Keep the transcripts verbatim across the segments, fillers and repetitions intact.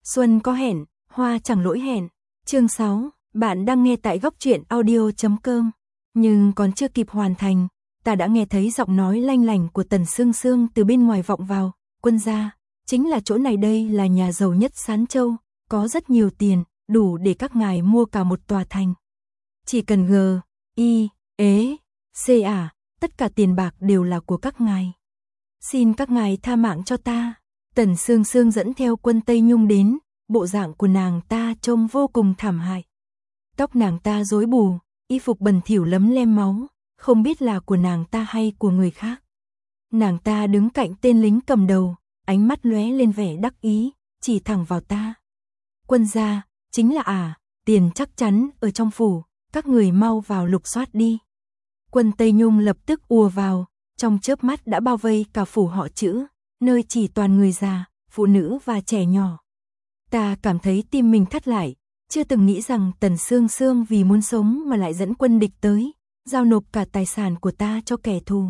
Xuân có hẹn, hoa chẳng lỗi hẹn. Chương sáu, bạn đang nghe tại góc truyện audio chấm com. Nhưng còn chưa kịp hoàn thành, ta đã nghe thấy giọng nói lanh lảnh của Tần Sương Sương từ bên ngoài vọng vào. Quân gia, chính là chỗ này, đây là nhà giàu nhất Sán Châu, có rất nhiều tiền, đủ để các ngài mua cả một tòa thành. Chỉ cần G, I, ế, C à, tất cả tiền bạc đều là của các ngài. Xin các ngài tha mạng cho ta. Tần Sương Sương dẫn theo Quân Tây Nhung đến, bộ dạng của nàng ta trông vô cùng thảm hại. Tóc nàng ta rối bù, y phục bẩn thỉu lấm lem máu, không biết là của nàng ta hay của người khác. Nàng ta đứng cạnh tên lính cầm đầu, ánh mắt lóe lên vẻ đắc ý, chỉ thẳng vào ta. Quân gia, chính là à, tiền chắc chắn ở trong phủ, các người mau vào lục soát đi. Quân Tây Nhung lập tức ùa vào, trong chớp mắt đã bao vây cả phủ họ Chữ, nơi chỉ toàn người già, phụ nữ và trẻ nhỏ. Ta cảm thấy tim mình thắt lại, chưa từng nghĩ rằng Tần Sương Sương vì muốn sống mà lại dẫn quân địch tới, giao nộp cả tài sản của ta cho kẻ thù.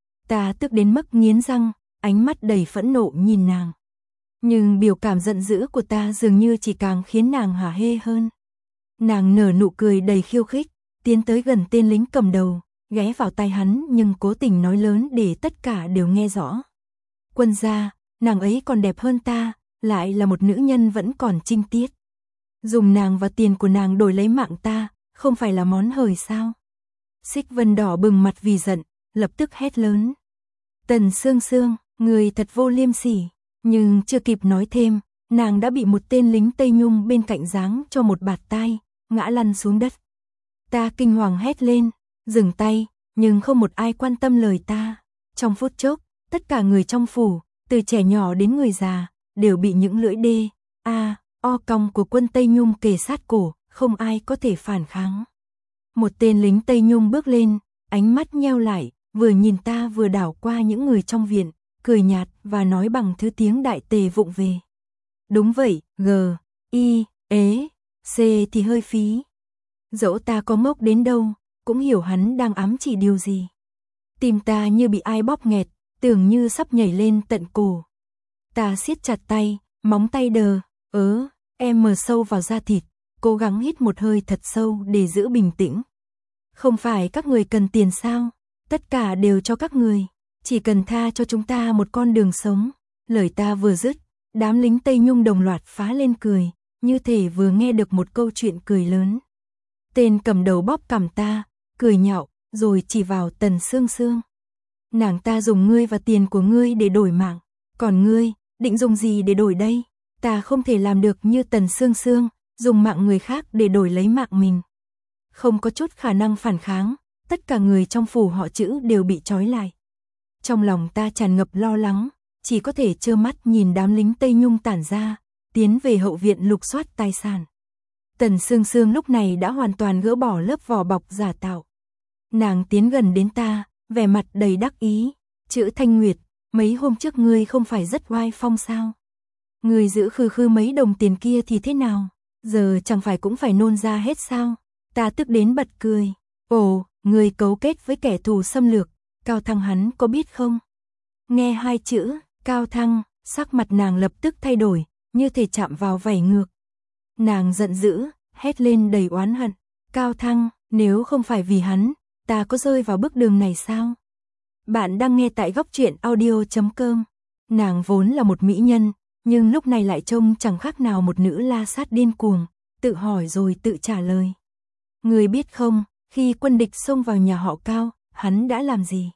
Ta tức đến mức nghiến răng, ánh mắt đầy phẫn nộ nhìn nàng. Nhưng biểu cảm giận dữ của ta dường như chỉ càng khiến nàng hả hê hơn. Nàng nở nụ cười đầy khiêu khích, tiến tới gần tên lính cầm đầu, ghé vào tai hắn nhưng cố tình nói lớn để tất cả đều nghe rõ. Quân gia, nàng ấy còn đẹp hơn ta, lại là một nữ nhân vẫn còn trinh tiết. Dùng nàng và tiền của nàng đổi lấy mạng ta, không phải là món hời sao? Xích Vân đỏ bừng mặt vì giận, lập tức hét lớn. Tần Sương Sương, người thật vô liêm sỉ. Nhưng chưa kịp nói thêm, nàng đã bị một tên lính Tây Nhung bên cạnh giáng cho một bạt tai, ngã lăn xuống đất. Ta kinh hoàng hét lên, dừng tay, nhưng không một ai quan tâm lời ta. Trong phút chốc, tất cả người trong phủ, từ trẻ nhỏ đến người già, đều bị những lưỡi đê, a, o cong của quân Tây Nhung kề sát cổ, không ai có thể phản kháng. Một tên lính Tây Nhung bước lên, ánh mắt nheo lại, vừa nhìn ta vừa đảo qua những người trong viện, cười nhạt và nói bằng thứ tiếng đại tề vụng về. Đúng vậy, G, I, ế, C thì hơi phí. Dẫu ta có ngốc đến đâu, cũng hiểu hắn đang ám chỉ điều gì. Tim ta như bị ai bóp nghẹt, tưởng như sắp nhảy lên tận cổ. Ta siết chặt tay, móng tay đờ, ớ, em mờ sâu vào da thịt, cố gắng hít một hơi thật sâu để giữ bình tĩnh. Không phải các người cần tiền sao? Tất cả đều cho các người. Chỉ cần tha cho chúng ta một con đường sống. Lời ta vừa dứt, đám lính Tây Nhung đồng loạt phá lên cười, như thể vừa nghe được một câu chuyện cười lớn. Tên cầm đầu bóp cằm ta, cười nhạo, rồi chỉ vào Tần Sương Sương. Nàng ta dùng ngươi và tiền của ngươi để đổi mạng, còn ngươi, định dùng gì để đổi đây? Ta không thể làm được như Tần Sương Sương, dùng mạng người khác để đổi lấy mạng mình. Không có chút khả năng phản kháng, tất cả người trong phủ họ Chữ đều bị trói lại. Trong lòng ta tràn ngập lo lắng, chỉ có thể trơ mắt nhìn đám lính Tây Nhung tản ra, tiến về hậu viện lục soát tài sản. Tần Sương Sương lúc này đã hoàn toàn gỡ bỏ lớp vỏ bọc giả tạo. Nàng tiến gần đến ta, vẻ mặt đầy đắc ý. Chữ Thanh Nguyệt, mấy hôm trước ngươi không phải rất oai phong sao? Ngươi giữ khư khư mấy đồng tiền kia thì thế nào? Giờ chẳng phải cũng phải nôn ra hết sao? Ta tức đến bật cười. Ồ, ngươi cấu kết với kẻ thù xâm lược, Cao Thăng hắn có biết không? Nghe hai chữ, Cao Thăng, sắc mặt nàng lập tức thay đổi, như thể chạm vào vảy ngược. Nàng giận dữ, hét lên đầy oán hận. Cao Thăng, nếu không phải vì hắn, ta có rơi vào bước đường này sao? Bạn đang nghe tại góc truyện audio chấm com. Nàng vốn là một mỹ nhân, nhưng lúc này lại trông chẳng khác nào một nữ la sát điên cuồng, tự hỏi rồi tự trả lời. Người biết không, khi quân địch xông vào nhà họ Cao, hắn đã làm gì?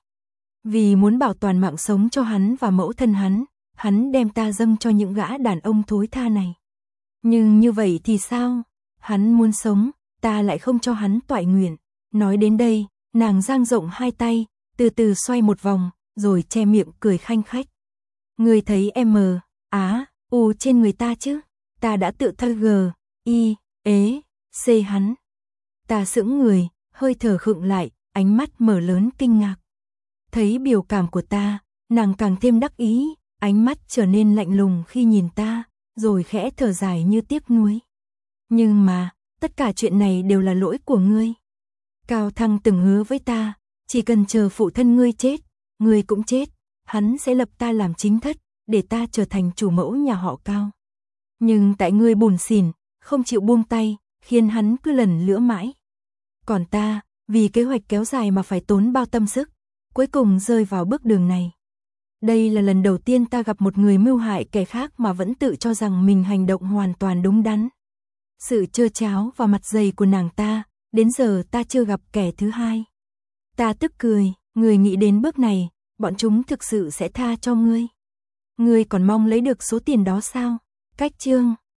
Vì muốn bảo toàn mạng sống cho hắn và mẫu thân hắn, hắn đem ta dâng cho những gã đàn ông thối tha này. Nhưng như vậy thì sao? Hắn muốn sống, ta lại không cho hắn toại nguyện. Nói đến đây, nàng dang rộng hai tay, từ từ xoay một vòng, rồi che miệng cười khanh khách. Người thấy M, Á, U trên người ta chứ? Ta đã tự thơ G, I, ế, C hắn. Ta sững người, hơi thở khựng lại, ánh mắt mở lớn kinh ngạc. Thấy biểu cảm của ta, nàng càng thêm đắc ý, ánh mắt trở nên lạnh lùng khi nhìn ta, rồi khẽ thở dài như tiếc nuối. Nhưng mà, tất cả chuyện này đều là lỗi của ngươi. Cao Thăng từng hứa với ta, chỉ cần chờ phụ thân ngươi chết, ngươi cũng chết, hắn sẽ lập ta làm chính thất, để ta trở thành chủ mẫu nhà họ Cao. Nhưng tại ngươi bủn xỉn, không chịu buông tay, khiến hắn cứ lần lữa mãi. Còn ta, vì kế hoạch kéo dài mà phải tốn bao tâm sức, cuối cùng rơi vào bước đường này. Đây là lần đầu tiên ta gặp một người mưu hại kẻ khác mà vẫn tự cho rằng mình hành động hoàn toàn đúng đắn. Sự trơ tráo và mặt dày của nàng ta, đến giờ ta chưa gặp kẻ thứ hai. Ta tức cười, người nghĩ đến bước này, bọn chúng thực sự sẽ tha cho ngươi. Ngươi còn mong lấy được số tiền đó sao? Cách chương